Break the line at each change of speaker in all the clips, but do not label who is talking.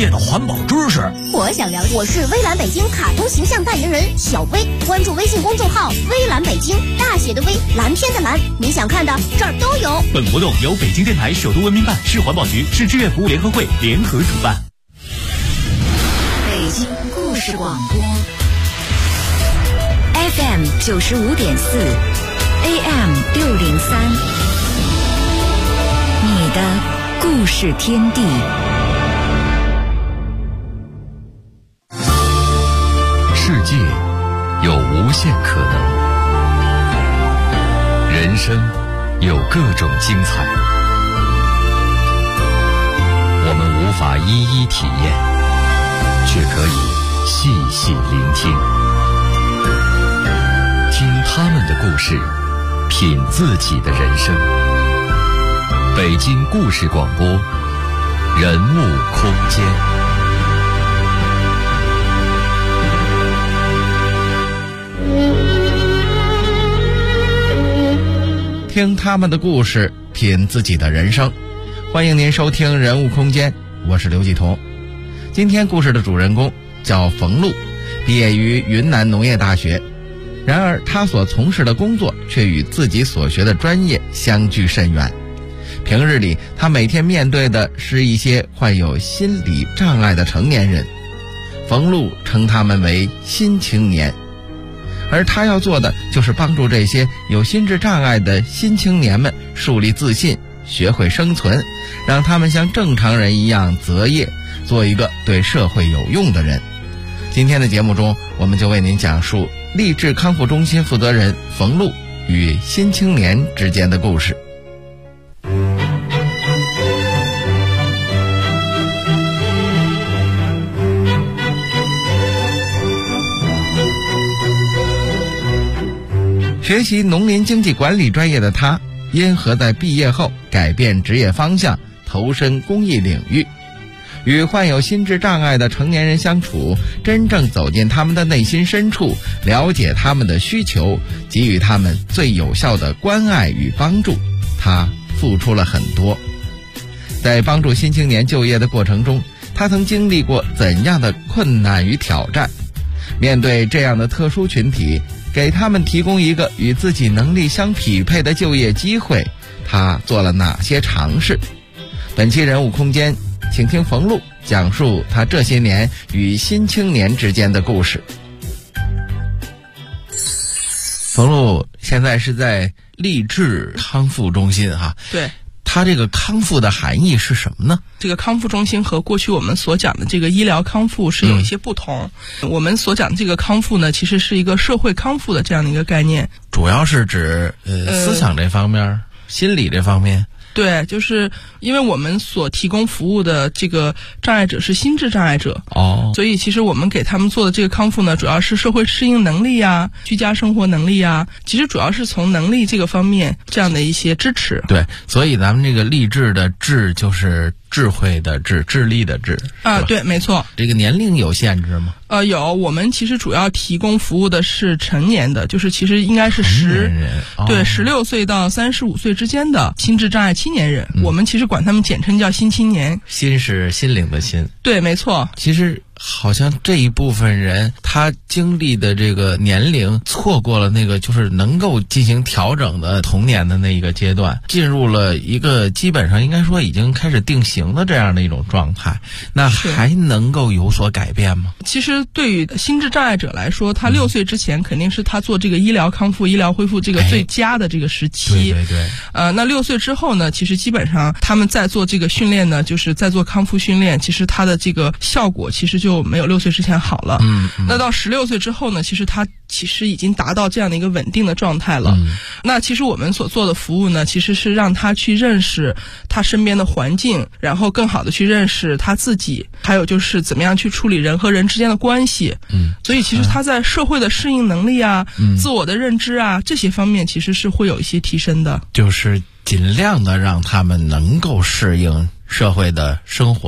业的环保知识。
我想了解。我是微蓝北京卡通形象代言人小薇，关注微信公众号微蓝北京，大写的微，蓝天的蓝，你想看的这儿都有。
本活动由北京电台首都文明办、市环保局、市志愿服务联合会联合主办。
北京故事广播 FM 95.4 AM 603，你的故事天地。
世界有无限可能，人生有各种精彩，我们无法一一体验，却可以细细聆听，听他们的故事，品自己的人生。北京故事广播，人物空间。
听他们的故事，品自己的人生。欢迎您收听人物空间，我是刘继彤。今天故事的主人公叫冯路，毕业于云南农业大学，然而他所从事的工作却与自己所学的专业相距甚远。平日里他每天面对的是一些患有心理障碍的成年人，冯路称他们为新青年，而他要做的就是帮助这些有心智障碍的新青年们树立自信，学会生存，让他们像正常人一样择业，做一个对社会有用的人。今天的节目中，我们就为您讲述励志康复中心负责人冯路与新青年之间的故事。学习农林经济管理专业的他，因何在毕业后改变职业方向，投身公益领域，与患有心智障碍的成年人相处，真正走进他们的内心深处，了解他们的需求，给予他们最有效的关爱与帮助，他付出了很多。在帮助新青年就业的过程中，他曾经历过怎样的困难与挑战？面对这样的特殊群体，给他们提供一个与自己能力相匹配的就业机会，他做了哪些尝试？本期人物空间，请听冯路讲述他这些年与新青年之间的故事。冯路现在是在励志康复中心哈。
对。
它这个康复的含义是什么呢？
这个康复中心和过去我们所讲的这个医疗康复是有一些不同。我们所讲的这个康复呢，其实是一个社会康复的这样的一个概念，
主要是指思想这方面、心理这方面。
对，就是因为我们所提供服务的这个障碍者是心智障碍者，所以其实我们给他们做的这个康复呢，主要是社会适应能力啊、居家生活能力啊，其实主要是从能力这个方面这样的一些支持。
对，所以咱们这个励志的志就是智慧的智，智力的智
啊，对，没错。
这个年龄有限制吗？
有，我们其实主要提供服务的是成年的，就是其实应该是16岁到35岁之间的心智障碍青年人，我们其实管他们简称叫新青年。
心是心灵的心。
对，没错。
其实好像这一部分人他经历的这个年龄错过了那个就是能够进行调整的童年的那一个阶段，进入了一个基本上应该说已经开始定型的这样的一种状态，那还能够有所改变吗？
其实对于心智障碍者来说，他6岁之前肯定是他做这个医疗康复、医疗恢复这个最佳的这个时期。
对。
那6岁之后呢，其实基本上他们在做这个训练呢，就是在做康复训练，其实他的这个效果其实就没有6岁之前好了。那到16岁之后呢，其实他已经达到这样的一个稳定的状态了。那其实我们所做的服务呢，其实是让他去认识他身边的环境，然后更好的去认识他自己，还有就是怎么样去处理人和人之间的关系。所以其实他在社会的适应能力啊、自我的认知啊这些方面其实是会有一些提升的，
就是尽量的让他们能够适应社会的生活，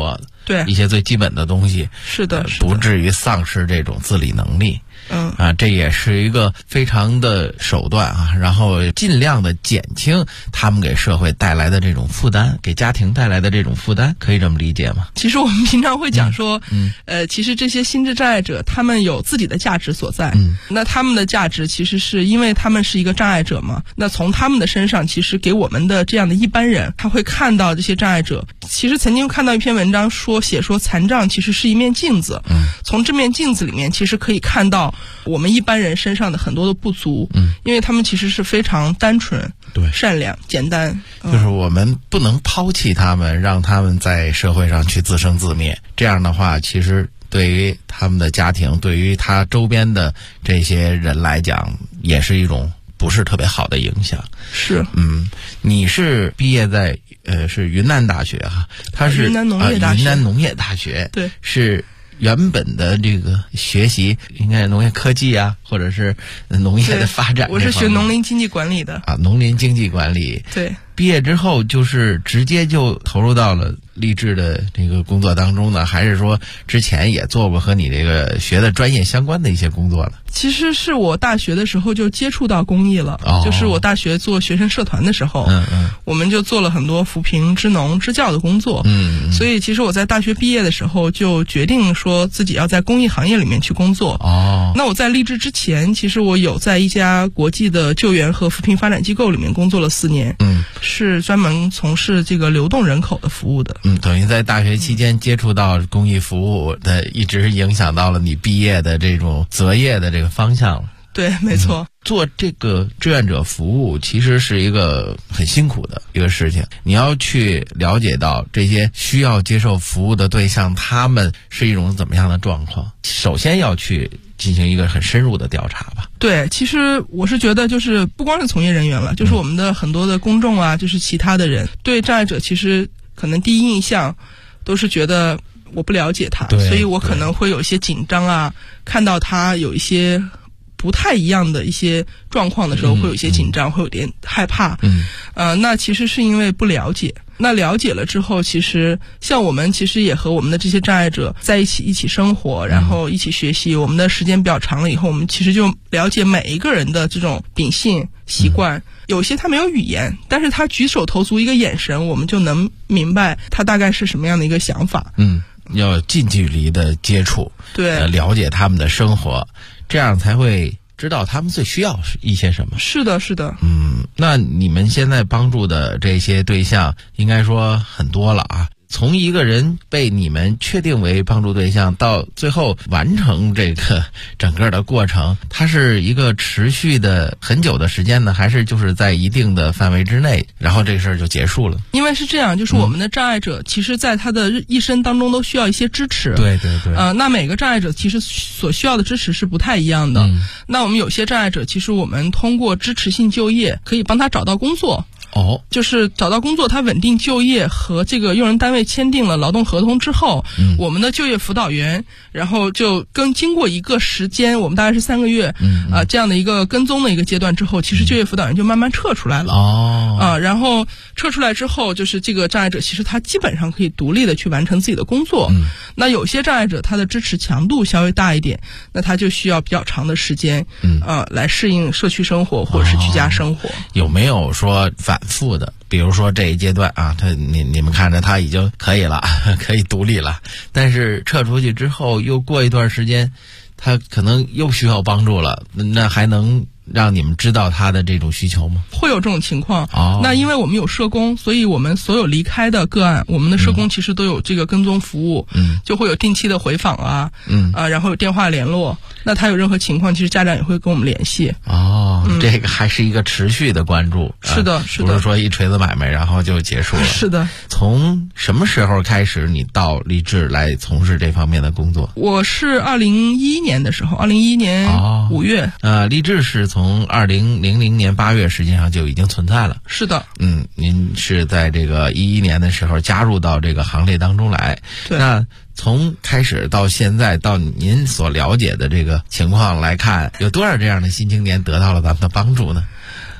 对，
一些最基本的东西，
是的，
不至于丧失这种自理能力。这也是一个非常的手段啊，然后尽量的减轻他们给社会带来的这种负担，给家庭带来的这种负担，可以这么理解吗？
其实我们平常会讲说，其实这些心智障碍者他们有自己的价值所在，那他们的价值其实是因为他们是一个障碍者嘛，那从他们的身上其实给我们的这样的一般人，他会看到这些障碍者。其实曾经看到一篇文章写说残障其实是一面镜子，从这面镜子里面其实可以看到我们一般人身上的很多的不足，因为他们其实是非常单纯、
对、
善良、简单，
就是我们不能抛弃他们，让他们在社会上去自生自灭。这样的话，其实对于他们的家庭，对于他周边的这些人来讲，也是一种不是特别好的影响。
是，
你是毕业在是云南大学哈，他是
云南农业大学，
云南农业大学，
对，
是原本的这个学习应该农业科技啊，或者是农业的发展。
我是学农林经济管理的
啊，农林经济管理。
对，
毕业之后就是直接就投入到了励志的这个工作当中呢，还是说之前也做过和你这个学的专业相关的一些工作呢？
其实是我大学的时候就接触到公益了，就是我大学做学生社团的时候，我们就做了很多扶贫、支农、支教的工作，所以其实我在大学毕业的时候就决定说自己要在公益行业里面去工作。那我在励志之前，其实我有在一家国际的救援和扶贫发展机构里面工作了4年，是专门从事这个流动人口的服务的。
等于在大学期间接触到公益服务的，一直影响到了你毕业的这种择业的这个方向了。
对，没错。
做这个志愿者服务其实是一个很辛苦的一个事情，你要去了解到这些需要接受服务的对象，他们是一种怎么样的状况，首先要去进行一个很深入的调查吧。
对，其实我是觉得就是不光是从业人员了，就是我们的很多的公众啊，就是其他的人对障碍者其实可能第一印象都是觉得我不了解他，所以我可能会有一些紧张啊，看到他有一些不太一样的一些状况的时候，会有一些紧张，会有点害怕。那其实是因为不了解。那了解了之后，其实像我们其实也和我们的这些障碍者在一起生活，然后一起学习。我们的时间比较长了以后，我们其实就了解每一个人的这种秉性、习惯。有些他没有语言，但是他举手投足一个眼神，我们就能明白他大概是什么样的一个想法。
要近距离的接触，
对，
了解他们的生活，这样才会知道他们最需要一些什么。
是的，是的。
那你们现在帮助的这些对象，应该说很多了啊。从一个人被你们确定为帮助对象到最后完成这个整个的过程，它是一个持续的很久的时间呢，还是就是在一定的范围之内，然后这个事儿就结束了？
因为是这样，就是我们的障碍者其实在他的一生当中都需要一些支持。
对对对。
那每个障碍者其实所需要的支持是不太一样的。那我们有些障碍者，其实我们通过支持性就业可以帮他找到工作。就是找到工作，他稳定就业和这个用人单位签订了劳动合同之后，我们的就业辅导员，然后就经过一个时间，我们大概是3个月，这样的一个跟踪的一个阶段之后，其实就业辅导员就慢慢撤出来了。然后撤出来之后，就是这个障碍者其实他基本上可以独立的去完成自己的工作。那有些障碍者他的支持强度稍微大一点，那他就需要比较长的时间，来适应社区生活或者是居家生活。
有没有说反复的，比如说这一阶段啊，你们看着他已经可以了，可以独立了，但是撤出去之后又过一段时间，他可能又需要帮助了，那还能让你们知道他的这种需求吗？
会有这种情况。那因为我们有社工，所以我们所有离开的个案，我们的社工其实都有这个跟踪服务，就会有定期的回访啊，然后有电话联络。那他有任何情况，其实家长也会跟我们联系。
这个还是一个持续的关注。
是的，是的，
不是说一锤子买卖然后就结束了。
是的。
从什么时候开始你到励志来从事这方面的工作？
我是2011年的时候，2011年5月。
励志是从2000年8月实际上就已经存在了。
是的。
您是在这个11年的时候加入到这个行列当中来。
对。
那从开始到现在，到您所了解的这个情况来看，有多少这样的新青年得到了咱们的帮助呢？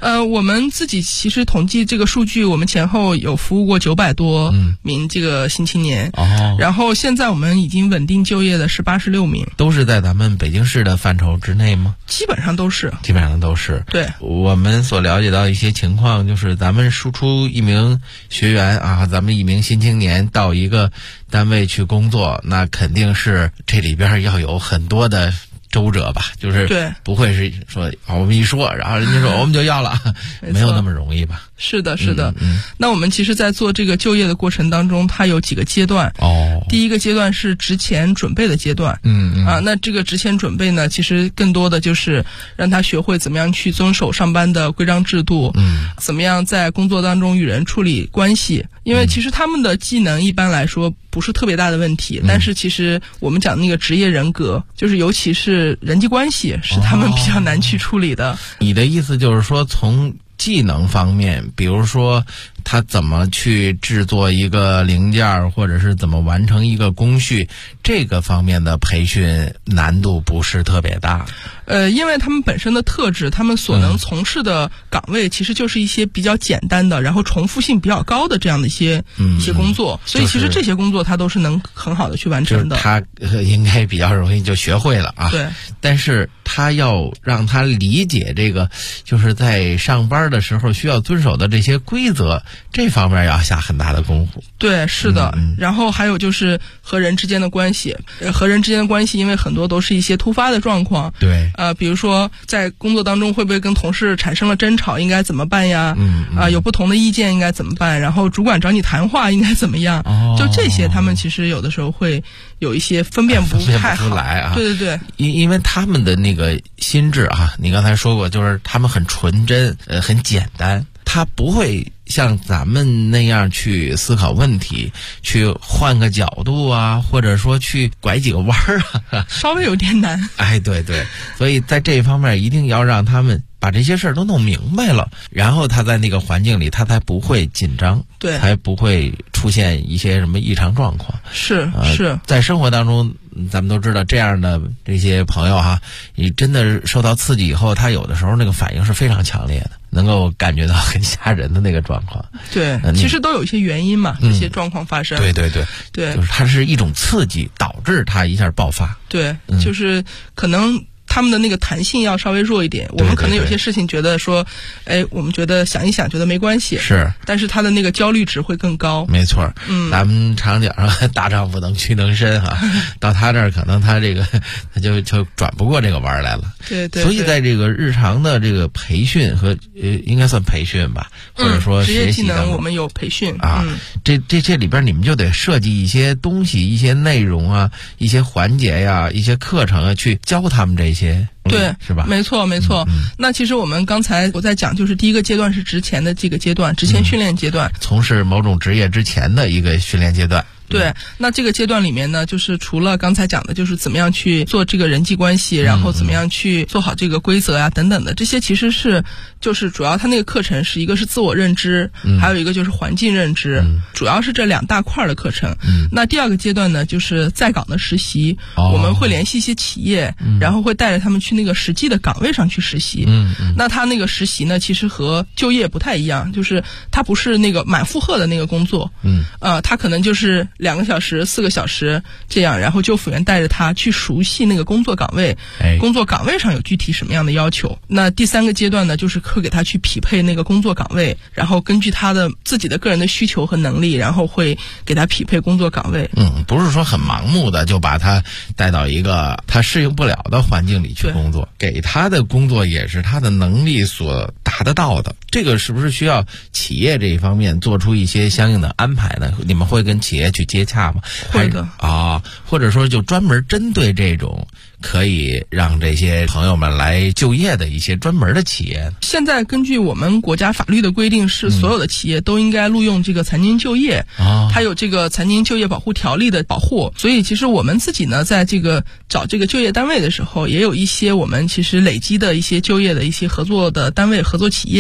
我们自己其实统计这个数据，我们前后有服务过900多名这个新青年，然后现在我们已经稳定就业的是86名，
都是在咱们北京市的范畴之内吗？
基本上都是。对，
我们所了解到一些情况，就是咱们输出一名学员啊，咱们一名新青年到一个单位去工作，那肯定是这里边要有很多的周折吧，就是不会是说我们一说，然后人家说我们就要了，没有那么容易吧？
是的。那我们其实在做这个就业的过程当中，它有几个阶段。第一个阶段是职前准备的阶段。那这个职前准备呢，其实更多的就是让他学会怎么样去遵守上班的规章制度，怎么样在工作当中与人处理关系。因为其实他们的技能一般来说不是特别大的问题，但是其实我们讲那个职业人格，就是尤其是人际关系，是他们比较难去处理的。
你的意思就是说，从技能方面，比如说他怎么去制作一个零件，或者是怎么完成一个工序，这个方面的培训难度不是特别大。
因为他们本身的特质，他们所能从事的岗位其实就是一些比较简单的，然后重复性比较高的这样的一些工作，所以其实这些工作他都是能很好的去完成的。
他应该比较容易就学会了啊。
对。
但是他要让他理解这个，就是在上班的时候需要遵守的这些规则，这方面要下很大的功夫。
对，是的。然后还有就是和人之间的关系，因为很多都是一些突发的状况。
对。
比如说在工作当中会不会跟同事产生了争吵，应该怎么办呀？有不同的意见应该怎么办？然后主管找你谈话应该怎么样？就这些他们其实有的时候会有一些分辨不太好。
出来啊。
对。
因为他们的那个心智啊，你刚才说过，就是他们很纯真，很简单，他不会像咱们那样去思考问题，去换个角度啊，或者说去拐几个弯儿啊，
稍微有点难。
对，所以在这方面一定要让他们把这些事儿都弄明白了，然后他在那个环境里他才不会紧张，
对，
才不会出现一些什么异常状况。
是，
在生活当中咱们都知道，这样的这些朋友哈，你真的受到刺激以后，他有的时候那个反应是非常强烈的，能够感觉到很吓人的那个状况。
对，其实都有一些原因嘛，这些状况发生。
对，
就是
它是一种刺激导致它一下爆发。
对，就是可能他们的那个弹性要稍微弱一点，我们可能有些事情觉得说，我们觉得想一想觉得没关系，
是，
但是他的那个焦虑值会更高。
没错。咱们常讲大丈夫能屈能伸啊，到他这儿可能他这个他就转不过这个弯来了。
对。
所以在这个日常的这个培训和应该算培训吧，或者说
职业技能我们有培训
啊。这里边你们就得设计一些东西、一些内容啊、一些环节呀、一些课程啊，去教他们这些。
对，
是吧？
没错。那其实我们刚才我在讲，就是第一个阶段是职前的这个阶段，职前训练阶段，
从事某种职业之前的一个训练阶段。
对，那这个阶段里面呢，就是除了刚才讲的，就是怎么样去做这个人际关系，然后怎么样去做好这个规则呀等等的，这些其实是就是主要它那个课程是一个是自我认知，还有一个就是环境认知，主要是这2大块的课程。那第二个阶段呢，就是在岗的实习，我们会联系一些企业，然后会带着他们去那个实际的岗位上去实习。那他那个实习呢，其实和就业不太一样，就是他不是那个满负荷的那个工作，他可能就是2个小时、4个小时这样，然后就辅员带着他去熟悉那个工作岗位，工作岗位上有具体什么样的要求。那第3个阶段呢，就是会给他去匹配那个工作岗位，然后根据他的自己的个人的需求和能力，然后会给他匹配工作岗位。
不是说很盲目的就把他带到一个他适应不了的环境里去工作，给他的工作也是他的能力所达得到的。这个是不是需要企业这一方面做出一些相应的安排呢？你们会跟企业去接洽吗？
会的
啊，或者说就专门针对这种可以让这些朋友们来就业的一些专门的企业。
现在根据我们国家法律的规定，是所有的企业都应该录用这个残疾就业，它有这个残疾就业保护条例的保护。所以其实我们自己呢，在这个找这个就业单位的时候，也有一些我们其实累积的一些就业的一些合作的单位、合作企业，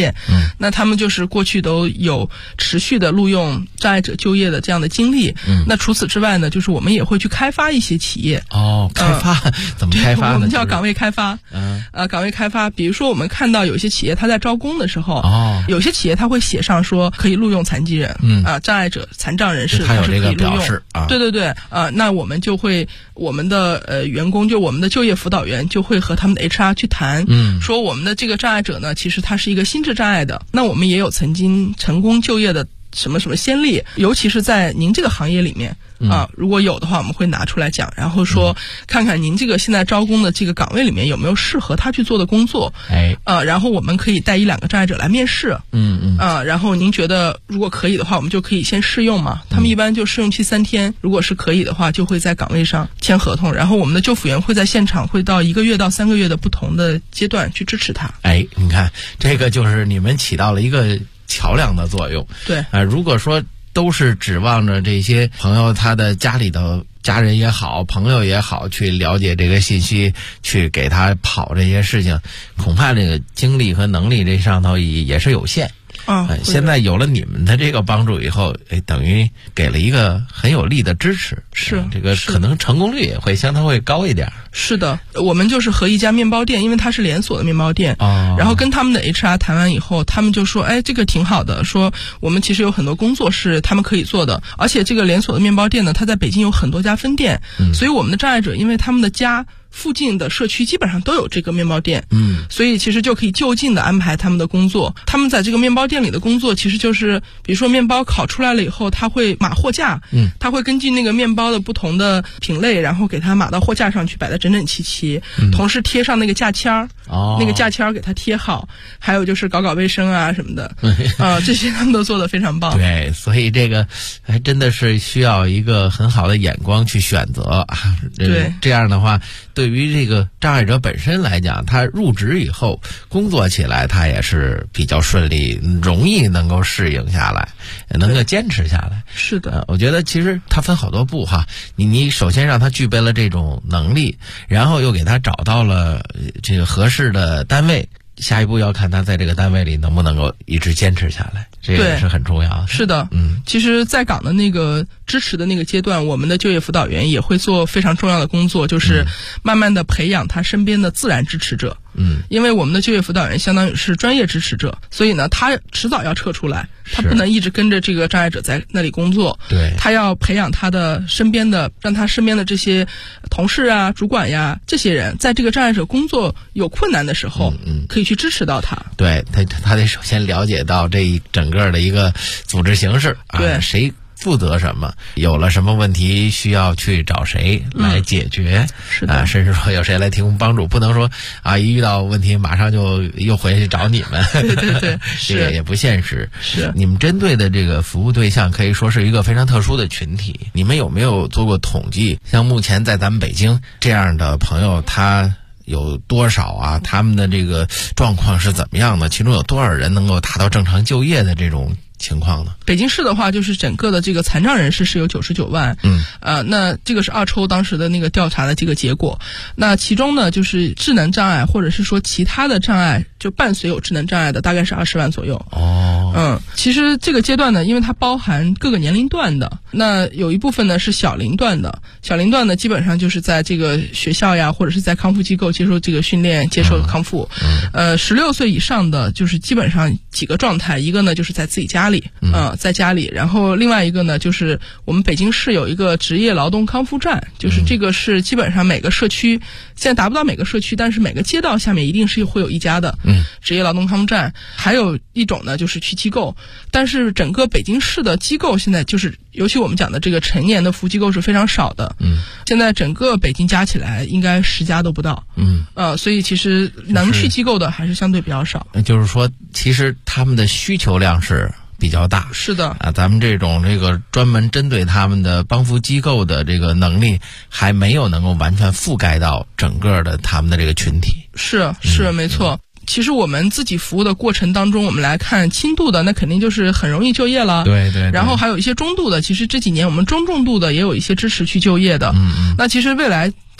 那他们就是过去都有持续的录用障碍者就业的这样的经历。那除此之外呢，就是我们也会去开发一些企业。
开发怎么开发呢？
我们叫岗位开发。岗位开发，比如说我们看到有些企业他在招工的时候，有些企业他会写上说可以录用残疾人，障碍者、残障人士，
他有这个
是可以录用。
表示啊。
对，那我们就会我们的员工，就我们的就业辅导员就会和他们的 HR 去谈，说我们的这个障碍者呢，其实他是一个心智障碍的，那我们也有曾经成功就业的什么什么先例，尤其是在您这个行业里面。如果有的话，我们会拿出来讲，然后说看看您这个现在招工的这个岗位里面有没有适合他去做的工作。然后我们可以带1-2个障碍者来面试。然后您觉得如果可以的话，我们就可以先试用嘛。他们一般就试用期3天，如果是可以的话，就会在岗位上签合同，然后我们的就辅员会在现场会到1个月到3个月的不同的阶段去支持他。
你看这个就是你们起到了一个桥梁的作用。
对
如果说都是指望着这些朋友他的家里的家人也好，朋友也好，去了解这个信息，去给他跑这些事情，恐怕这个精力和能力这上头也是有限。现在有了你们的这个帮助以后，等于给了一个很有力的支持，这个可能成功率也会相当会高一点。
是的，我们就是和一家面包店，因为它是连锁的面包店，然后跟他们的 HR 谈完以后，他们就说这个挺好的，说我们其实有很多工作是他们可以做的，而且这个连锁的面包店呢，它在北京有很多家分店，所以我们的障碍者因为他们的家附近的社区基本上都有这个面包店，所以其实就可以就近的安排他们的工作。他们在这个面包店里的工作，其实就是比如说面包烤出来了以后，他会码货架，他会根据那个面包的不同的品类，然后给它码到货架上去，摆得整整齐齐，同时贴上那个架签儿，那个架签儿给它贴好，还有就是搞卫生啊什么的，这些他们都做得非常棒。
对，所以这个还真的是需要一个很好的眼光去选择
对，
这样的话，对于这个障碍者本身来讲，他入职以后工作起来他也是比较顺利，容易能够适应下来，能够坚持下来。
是的，
我觉得其实他分好多步你首先让他具备了这种能力，然后又给他找到了这个合适的单位，下一步要看他在这个单位里能不能够一直坚持下来，这个是很重要的。
是的，其实在岗的那个支持的那个阶段，我们的就业辅导员也会做非常重要的工作，就是慢慢的培养他身边的自然支持者。因为我们的就业辅导员相当于是专业支持者，所以呢，他迟早要撤出来，他不能一直跟着这个障碍者在那里工作。
对，
他要培养他的身边的，让他身边的这些同事啊、主管呀，这些人在这个障碍者工作有困难的时候，可以去支持到他。
对，他得首先了解到这一整个的一个组织形势
对，
谁负责什么，有了什么问题需要去找谁来解决，
是的，
甚至说有谁来提供帮助，不能说一遇到问题马上就又回去找你们。
对，
这个也不现实。
是
你们针对的这个服务对象可以说是一个非常特殊的群体，你们有没有做过统计？像目前在咱们北京这样的朋友，他有多少他们的这个状况是怎么样的？其中有多少人能够达到正常就业的这种情况呢？
北京市的话，就是整个的这个残障人士是有99万，那这个是2抽当时的那个调查的这个结果。那其中呢，就是智能障碍或者是说其他的障碍，就伴随有智能障碍的，大概是20万左右。其实这个阶段呢，因为它包含各个年龄段的，那有一部分呢是小龄段的，小龄段呢基本上就是在这个学校呀，或者是在康复机构接受这个训练，接受康复。16岁以上的就是基本上几个状态，一个呢就是在自己家里，在家里，然后另外一个呢就是我们北京市有一个职业劳动康复站，就是这个是基本上每个社区，现在达不到每个社区，但是每个街道下面一定是会有一家的职业劳动康复站。还有一种呢就是去机构，但是整个北京市的机构现在就是尤其我们讲的这个成年的服务机构是非常少的，现在整个北京加起来应该10家都不到，所以其实能去机构的还是相对比较少。
就是说其实他们的需求量是比较大。
是的
咱们这个专门针对他们的帮扶机构的这个能力还没有能够完全覆盖到整个的他们的这个群体。
是没错。其实我们自己服务的过程当中，我们来看轻度的，那肯定就是很容易就业了。
对。
然后还有一些中度的，其实这几年我们中重度的也有一些支持去就业的。那其实未来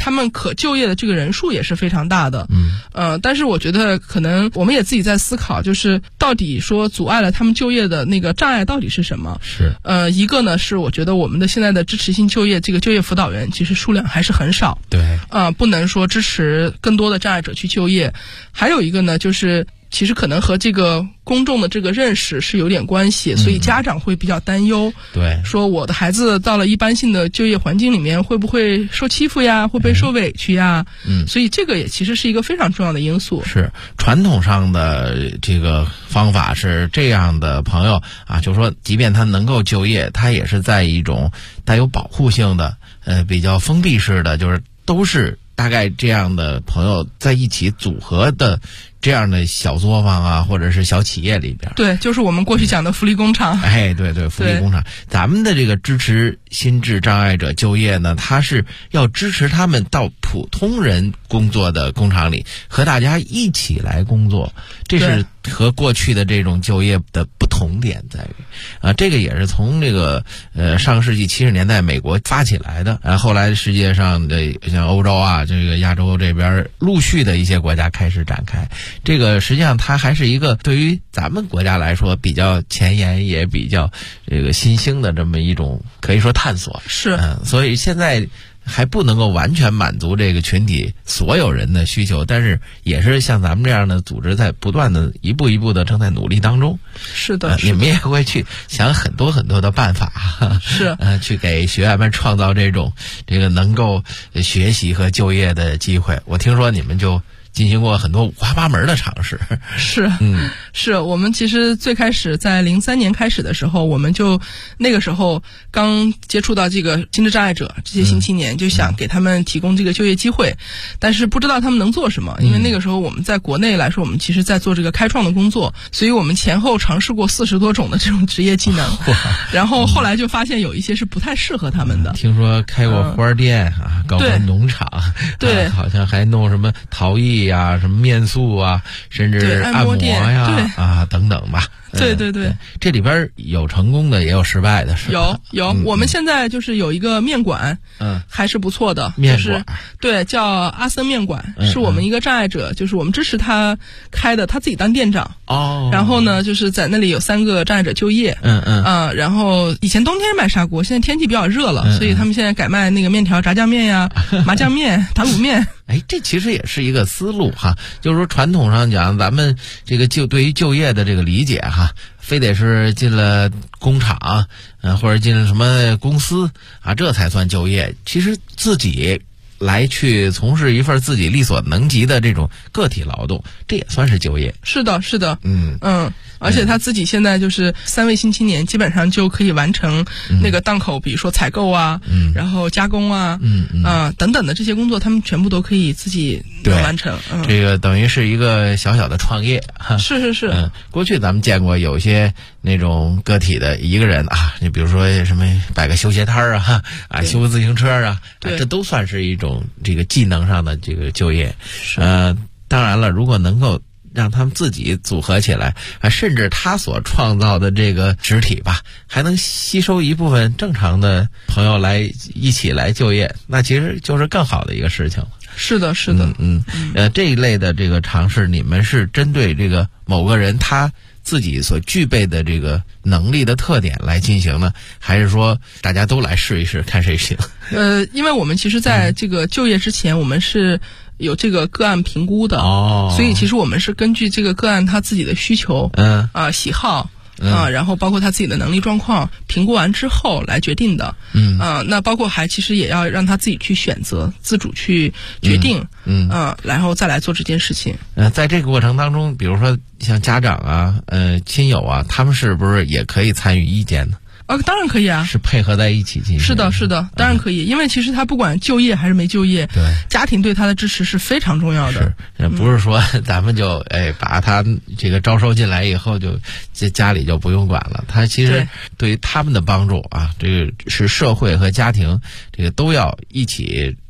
他们可就业的这个人数也是非常大的。但是我觉得可能我们也自己在思考，就是到底说阻碍了他们就业的那个障碍到底是什么？
是
一个呢是我觉得我们的现在的支持性就业这个就业辅导员其实数量还是很少。
对，
不能说支持更多的障碍者去就业。还有一个呢，就是其实可能和这个公众的这个认识是有点关系，所以家长会比较担忧。
对，
说我的孩子到了一般性的就业环境里面，会不会受欺负呀？会不会受委屈呀？所以这个也其实是一个非常重要的因素。
是传统上的这个方法是这样的，朋友啊，就是说，即便他能够就业，他也是在一种带有保护性的，比较封闭式的，就是都是大概这样的朋友在一起组合的这样的小作坊啊，或者是小企业里边。
对，就是我们过去讲的福利工厂。
对，福利工厂。咱们的这个支持心智障碍者就业呢，它是要支持他们到普通人工作的工厂里和大家一起来工作，这是和过去的这种就业的不同点在于这个也是从这个上个世纪70年代美国发起来的，后来世界上的像欧洲啊，这个亚洲这边陆续的一些国家开始展开。这个实际上它还是一个对于咱们国家来说比较前沿也比较这个新兴的这么一种可以说探索。
是
所以现在还不能够完全满足这个群体所有人的需求，但是也是像咱们这样的组织在不断的一步一步的正在努力当中。
是的，
你们也会去想很多很多的办法，
是
去给学员们创造这个能够学习和就业的机会。我听说你们就进行过很多五花八门的尝试。
是我们其实最开始在03年开始的时候，我们就那个时候刚接触到这个心智障碍者这些新青年，就想给他们提供这个就业机会，但是不知道他们能做什么，因为那个时候我们在国内来说，我们其实在做这个开创的工作，所以我们前后尝试过40多种的这种职业技能，然后后来就发现有一些是不太适合他们的。
听说开过花店搞过农场，
对，
好像还弄什么陶艺呀、什么面塑啊，甚至按摩呀等等吧。
对，
这里边有成功的也有失败的，是吧？
有我们现在就是有一个面馆，还是不错的，
面馆，
就是对，叫阿森面馆，是我们一个障碍者，就是我们支持他开的，他自己当店长。然后呢，就是在那里有3个障碍者就业。然后以前冬天卖砂锅，现在天气比较热了，所以他们现在改卖那个面条、炸酱面呀、麻酱面、打卤面。
这其实也是一个思路哈，就是说传统上讲，咱们这个对于就业的这个理解哈，非得是进了工厂，或者进了什么公司这才算就业。其实自己来去从事一份自己力所能及的这种个体劳动，这也算是就业。
是的，而且他自己现在就是3位新青年，基本上就可以完成那个档口，比如说采购啊，然后加工啊，等等的这些工作，他们全部都可以自己能完成。
这个等于是一个小小的创业。
是。
过去咱们见过有些那种个体的一个人你比如说什么摆个修鞋摊修个自行车这都算是一种这个技能上的这个就业。当然了，如果能够让他们自己组合起来甚至他所创造的这个实体吧，还能吸收一部分正常的朋友来一起来就业，那其实就是更好的一个事情了。
是的。
这一类的这个尝试，你们是针对这个某个人他自己所具备的这个能力的特点来进行呢，还是说大家都来试一试看谁行？
因为我们其实在这个就业之前，我们是有这个个案评估的，所以其实我们是根据这个个案他自己的需求，喜好。然后包括他自己的能力状况评估完之后来决定的。那包括其实也要让他自己去选择，自主去决定。然后再来做这件事情。
在这个过程当中，比如说像家长亲友他们是不是也可以参与意见呢？
当然可以啊，
是配合在一起进行。
是的，当然可以，因为其实他不管就业还是没就业，
对，
家庭对他的支持是非常重要的。
不是说咱们就把他这个招收进来以后就家里就不用管了，他其实对于他们的帮助这个是社会和家庭这个都要一起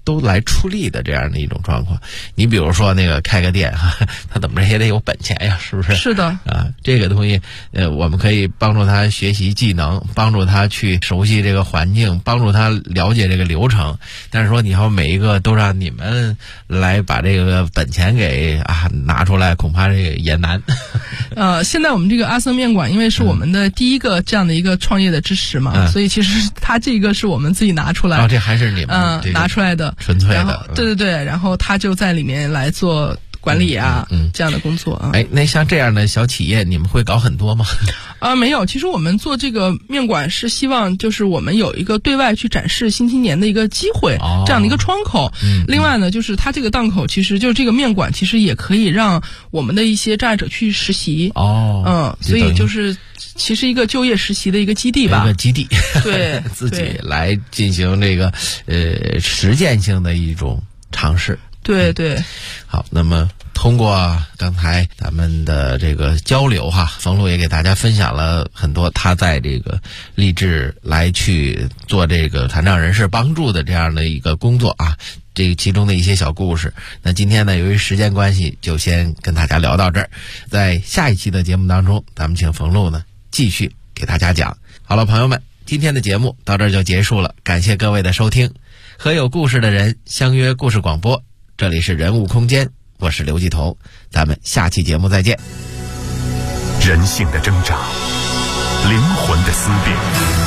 都来出力的这样的一种状况。你比如说那个开个店他怎么着也得有本钱呀，是不是？
是的
啊，这个东西我们可以帮助他学习技能，帮助他去熟悉这个环境，帮助他了解这个流程。但是说你要每一个都让你们来把这个本钱给拿出来，恐怕这个也难。
现在我们这个阿森面馆因为是我们的第一个这样的一个创业的支持嘛，所以其实它这个是我们自己拿出来，
这还是你们
拿出来的
纯粹的。
对，然后他就在里面来做管理这样的工作啊。
那像这样的小企业你们会搞很多吗？
没有，其实我们做这个面馆是希望就是我们有一个对外去展示新青年的一个机会，这样的一个窗口。另外呢，就是它这个档口其实就是这个面馆其实也可以让我们的一些障碍者去实习。所以就是其实一个就业实习的一个基地吧，
一个基地，
对
自己来进行这个实践性的一种尝试。
对，
好，那么通过刚才咱们的这个交流冯璐也给大家分享了很多他在这个励志来去做这个残障人士帮助的这样的一个工作这个其中的一些小故事。那今天呢，由于时间关系，就先跟大家聊到这儿。在下一期的节目当中，咱们请冯璐呢继续给大家讲。好了，朋友们，今天的节目到这儿就结束了，感谢各位的收听。和有故事的人相约故事广播，这里是人物空间，我是刘继彤，咱们下期节目再见。
人性的挣扎，灵魂的思辨，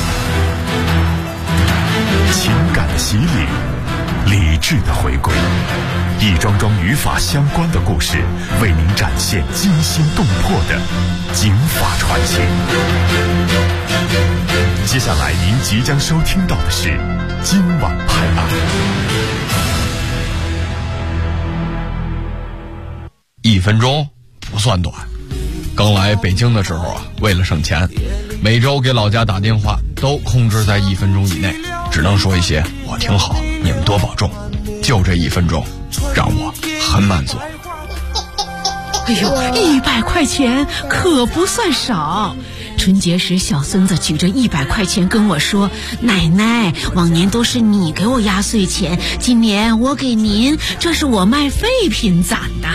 情感的洗礼，理智的回归，一桩桩与法相关的故事，为您展现惊心动魄的警法传奇。接下来您即将收听到的是今晚拍案。
1分钟不算短。刚来北京的时候为了省钱，每周给老家打电话都控制在1分钟以内，只能说一些我挺好，你们多保重。就这1分钟让我很满足。
哎呦，100块钱可不算少。春节时小孙子举着100块钱跟我说，奶奶，往年都是你给我压岁钱，今年我给您，这是我卖废品攒的。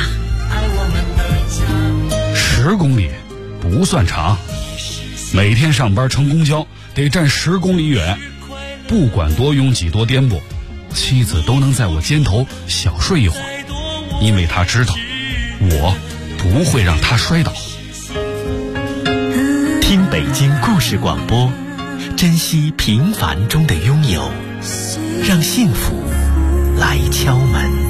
10公里不算长，每天上班乘公交得站10公里远，不管多拥挤多颠簸，妻子都能在我肩头小睡一会儿，因为她知道我不会让她摔倒。
听北京故事广播，珍惜平凡中的拥有，让幸福来敲门。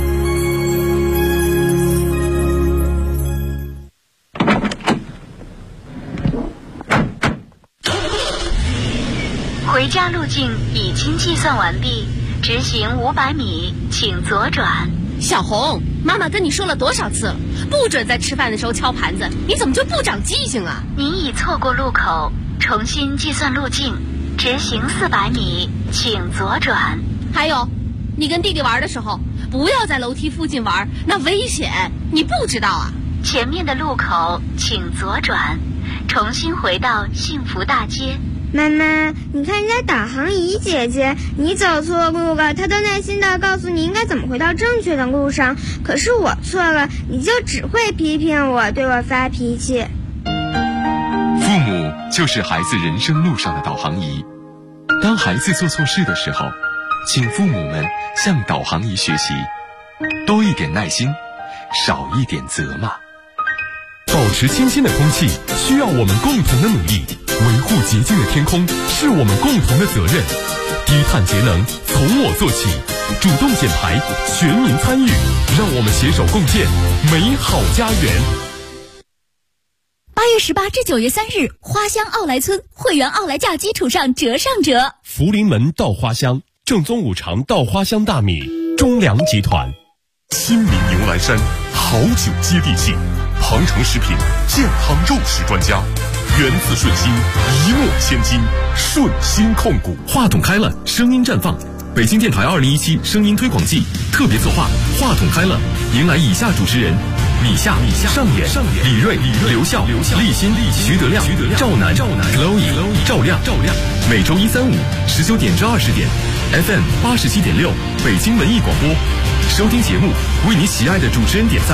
回家路径已经计算完毕，直行500米，请左转。
小红，妈妈跟你说了多少次了，不准在吃饭的时候敲盘子，你怎么就不长记性啊？
您已错过路口，重新计算路径，直行400米，请左转。
还有，你跟弟弟玩的时候，不要在楼梯附近玩，那危险，你不知道啊？
前面的路口请左转，重新回到幸福大街。
妈妈，你看人家导航仪姐姐，你走错路了，她都耐心地告诉你应该怎么回到正确的路上。可是我错了，你就只会批评我，对我发脾气。
父母就是孩子人生路上的导航仪。当孩子做错事的时候，请父母们向导航仪学习，多一点耐心，少一点责骂。
保持清新的空气需要我们共同的努力，维护洁净的天空是我们共同的责任。低碳节能从我做起，主动减排，全民参与，让我们携手共建美好家园。
8月18至9月3日，花乡奥莱村会员奥莱价基础上折上折。
福临门稻花香，正宗五常稻花香大米，中粮集团。新民牛栏山好酒接地气，庞城食品健康肉食专家，源自顺心，一诺千金，顺心控股。话筒开了，声音绽放。北京电台2017声音推广季特别策划，话筒开了，迎来以下主持人：米夏、上演、李锐、刘笑、立新、徐德亮、赵楠、Chloe、赵亮。每周1、3、519点至20点， FM 87.6，北京文艺广播。收听节目，为你喜爱的主持人点赞。